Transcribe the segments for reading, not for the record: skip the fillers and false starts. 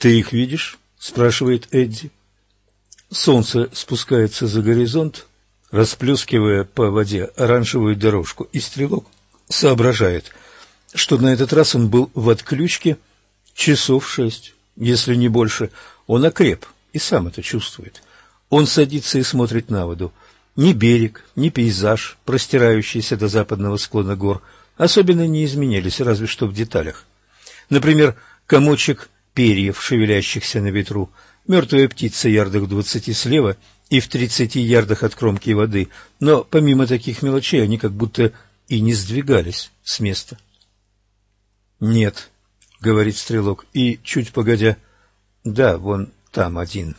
«Ты их видишь?» — спрашивает Эдди. Солнце спускается за горизонт, расплескивая по воде оранжевую дорожку, и стрелок соображает, что на этот раз он был в отключке часов 6, если не больше. Он окреп и сам это чувствует. Он садится и смотрит на воду. Ни берег, ни пейзаж, простирающийся до западного склона гор, особенно не изменились, разве что в деталях. Например, комочек перьев, шевелящихся на ветру, мертвая птица ярдах в 20 слева и в 30 ярдах от кромки воды, но помимо таких мелочей они как будто и не сдвигались с места. «Нет», — говорит стрелок, и, чуть погодя, «да, вон там один».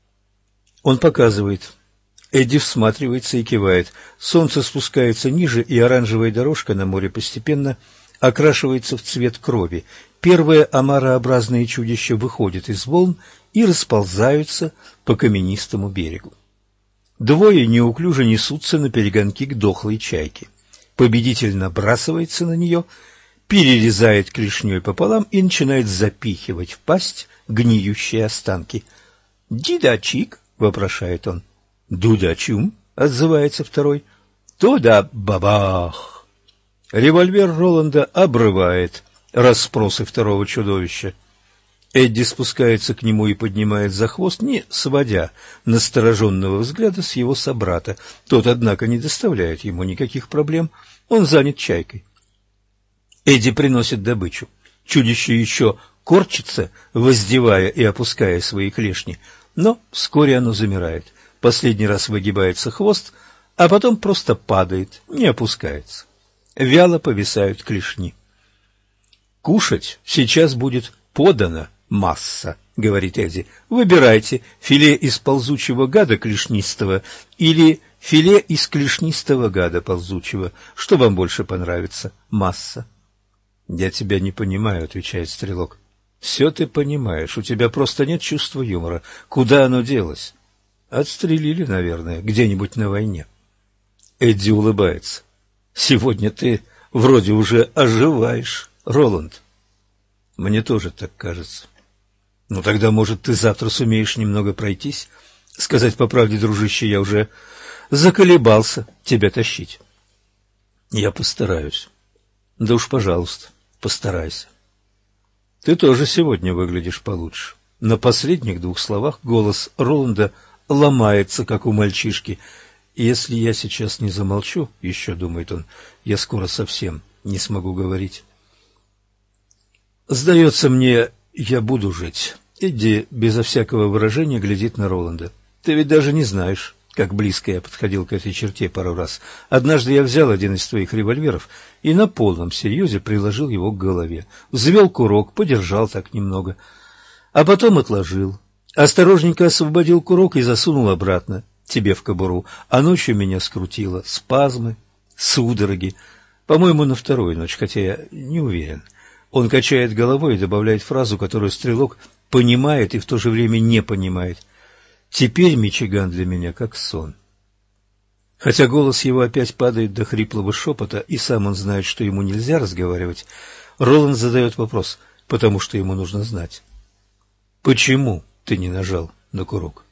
Он показывает. Эдди всматривается и кивает. Солнце спускается ниже, и оранжевая дорожка на море постепенно окрашивается в цвет крови. Первые омарообразные чудища выходят из волн и расползаются по каменистому берегу. Двое неуклюже несутся на перегонки к дохлой чайке. Победитель набрасывается на нее, перерезает клешней пополам и начинает запихивать в пасть гниющие останки. «Дидачик?» — вопрошает он. «Дудачум?» — отзывается второй. «Туда бабах!» Револьвер Роланда обрывает расспросы второго чудовища. Эдди спускается к нему и поднимает за хвост, не сводя настороженного взгляда с его собрата. Тот, однако, не доставляет ему никаких проблем. Он занят чайкой. Эдди приносит добычу. Чудище еще корчится, воздевая и опуская свои клешни, но вскоре оно замирает. Последний раз выгибается хвост, а потом просто падает, не опускается. Вяло повисают клешни. «Кушать сейчас будет подана масса», — говорит Эдди. «Выбирайте филе из ползучего гада клешнистого или филе из клешнистого гада ползучего. Что вам больше понравится? Масса». «Я тебя не понимаю», — отвечает стрелок. «Все ты понимаешь, у тебя просто нет чувства юмора. Куда оно делось?» «Отстрелили, наверное, где-нибудь на войне». Эдди улыбается. «Сегодня ты вроде уже оживаешь, Роланд». «Мне тоже так кажется». «Ну тогда, может, ты завтра сумеешь немного пройтись? Сказать по правде, дружище, я уже заколебался тебя тащить». «Я постараюсь». «Да уж, пожалуйста, постарайся». «Ты тоже сегодня выглядишь получше». На последних двух словах голос Роланда ломается, как у мальчишки. «Если я сейчас не замолчу, — еще думает он, — я скоро совсем не смогу говорить». «Сдается мне, я буду жить». Эдди безо всякого выражения глядит на Роланда. «Ты ведь даже не знаешь, как близко я подходил к этой черте пару раз. Однажды я взял один из твоих револьверов и на полном серьезе приложил его к голове. Взвел курок, подержал так немного, а потом отложил. Осторожненько освободил курок и засунул обратно тебе в кобуру, а ночью меня скрутило спазмы, судороги. По-моему, на вторую ночь, хотя я не уверен». Он качает головой и добавляет фразу, которую стрелок понимает и в то же время не понимает. «Теперь Мичиган для меня как сон». Хотя голос его опять падает до хриплого шепота, и сам он знает, что ему нельзя разговаривать, Роланд задает вопрос, потому что ему нужно знать. «Почему ты не нажал на курок?»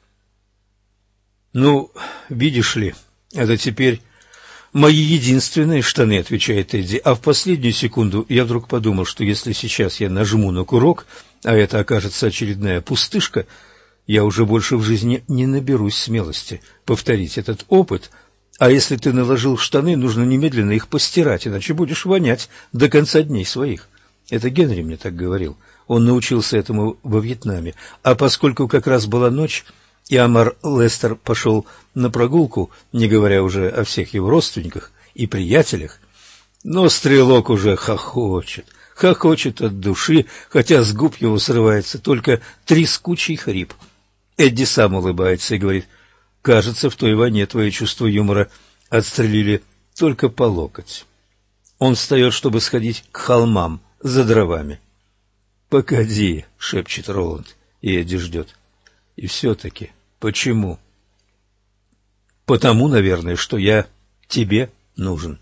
«Ну, видишь ли, это теперь мои единственные штаны», — отвечает Эдди, а в последнюю секунду я вдруг подумал, что если сейчас я нажму на курок, а это окажется очередная пустышка, я уже больше в жизни не наберусь смелости повторить этот опыт, а если ты наложил штаны, нужно немедленно их постирать, иначе будешь вонять до конца дней своих. Это Генри мне так говорил, он научился этому во Вьетнаме, а поскольку как раз была ночь, и Амар Лестер пошел на прогулку, не говоря уже о всех его родственниках и приятелях, но стрелок уже хохочет от души, хотя с губ его срывается только трескучий хрип. Эдди сам улыбается и говорит: «Кажется, в той войне твое чувство юмора отстрелили только по локоть». Он встает, чтобы сходить к холмам за дровами. «Погоди», — шепчет Роланд, и Эдди ждет. «И все-таки почему?» «Потому, наверное, что я тебе нужен».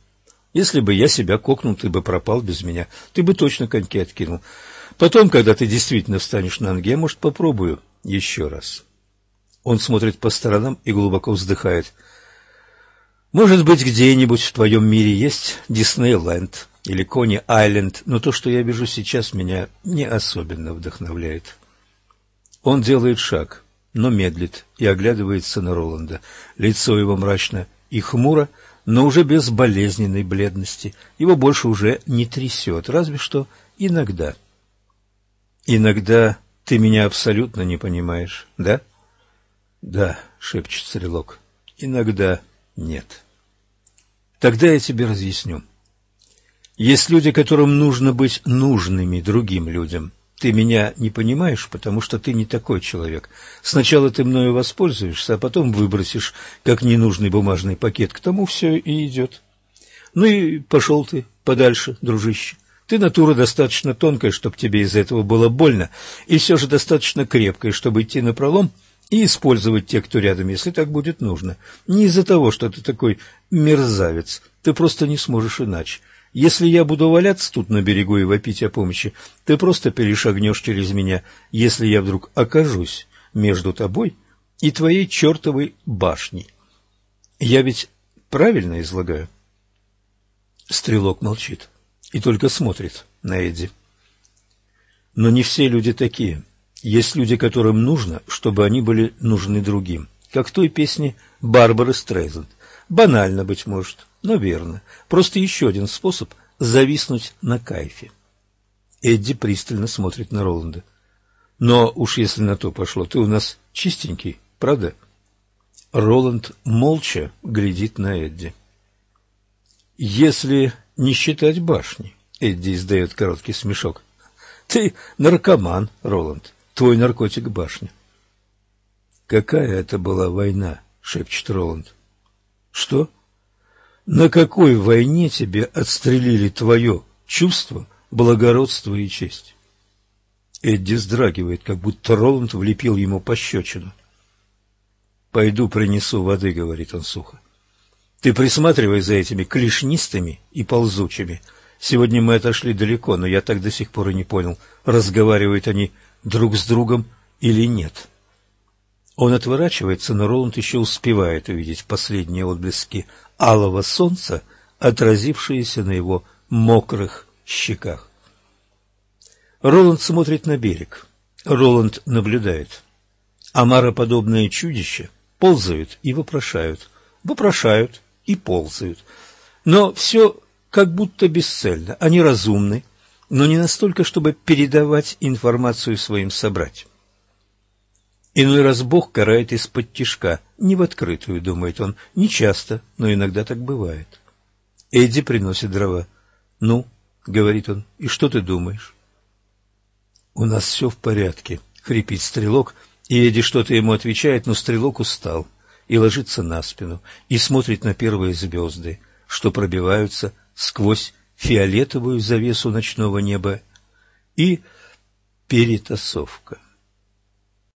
Если бы я себя кокнул, ты бы пропал без меня. Ты бы точно коньки откинул. Потом, когда ты действительно встанешь на ноги, я, может, попробую еще раз. Он смотрит по сторонам и глубоко вздыхает. Может быть, где-нибудь в твоем мире есть Диснейленд или Кони-Айленд, но то, что я вижу сейчас, меня не особенно вдохновляет. Он делает шаг, но медлит и оглядывается на Роланда. Лицо его мрачно и хмуро, но уже без болезненной бледности. Его больше уже не трясет, разве что иногда. «Иногда ты меня абсолютно не понимаешь, да?» «Да», — шепчет стрелок, — «иногда нет». «Тогда я тебе разъясню. Есть люди, которым нужно быть нужными другим людям. Ты меня не понимаешь, потому что ты не такой человек. Сначала ты мною воспользуешься, а потом выбросишь, как ненужный бумажный пакет. К тому все и идет. Ну и пошел ты подальше, дружище. Ты натура достаточно тонкая, чтобы тебе из-за этого было больно, и все же достаточно крепкая, чтобы идти напролом и использовать тех, кто рядом, если так будет нужно. Не из-за того, что ты такой мерзавец. Ты просто не сможешь иначе. Если я буду валяться тут на берегу и вопить о помощи, ты просто перешагнешь через меня, если я вдруг окажусь между тобой и твоей чертовой башней. Я ведь правильно излагаю?» Стрелок молчит и только смотрит на Эдди. «Но не все люди такие. Есть люди, которым нужно, чтобы они были нужны другим. Как в той песне Барбары Стрейзанд. Банально, быть может, но верно. Просто еще один способ зависнуть на кайфе». Эдди пристально смотрит на Роланда. «Но уж если на то пошло, ты у нас чистенький, правда?» Роланд молча глядит на Эдди. «Если не считать башни», — Эдди издает короткий смешок. «Ты наркоман, Роланд. Твой наркотик — башня». «Какая это была война?» — шепчет Роланд. «Что? На какой войне тебе отстрелили твое чувство, благородство и честь?» Эдди вздрагивает, как будто Роланд влепил ему пощечину. «Пойду принесу воды», — говорит он сухо. «Ты присматривай за этими клешнистыми и ползучими. Сегодня мы отошли далеко, но я так до сих пор и не понял, разговаривают они друг с другом или нет». Он отворачивается, но Роланд еще успевает увидеть последние отблески алого солнца, отразившиеся на его мокрых щеках. Роланд смотрит на берег. Роланд наблюдает. Омароподобные чудища ползают и вопрошают и ползают. Но все как будто бесцельно. Они разумны, но не настолько, чтобы передавать информацию своим собратьям. Иной раз Бог карает из-под тишка, не в открытую, думает он, не часто, но иногда так бывает. Эдди приносит дрова. «Ну, — говорит он, — и что ты думаешь?» «У нас все в порядке», — хрипит стрелок, и Эдди что-то ему отвечает, но стрелок устал и ложится на спину и смотрит на первые звезды, что пробиваются сквозь фиолетовую завесу ночного неба, и перетасовка.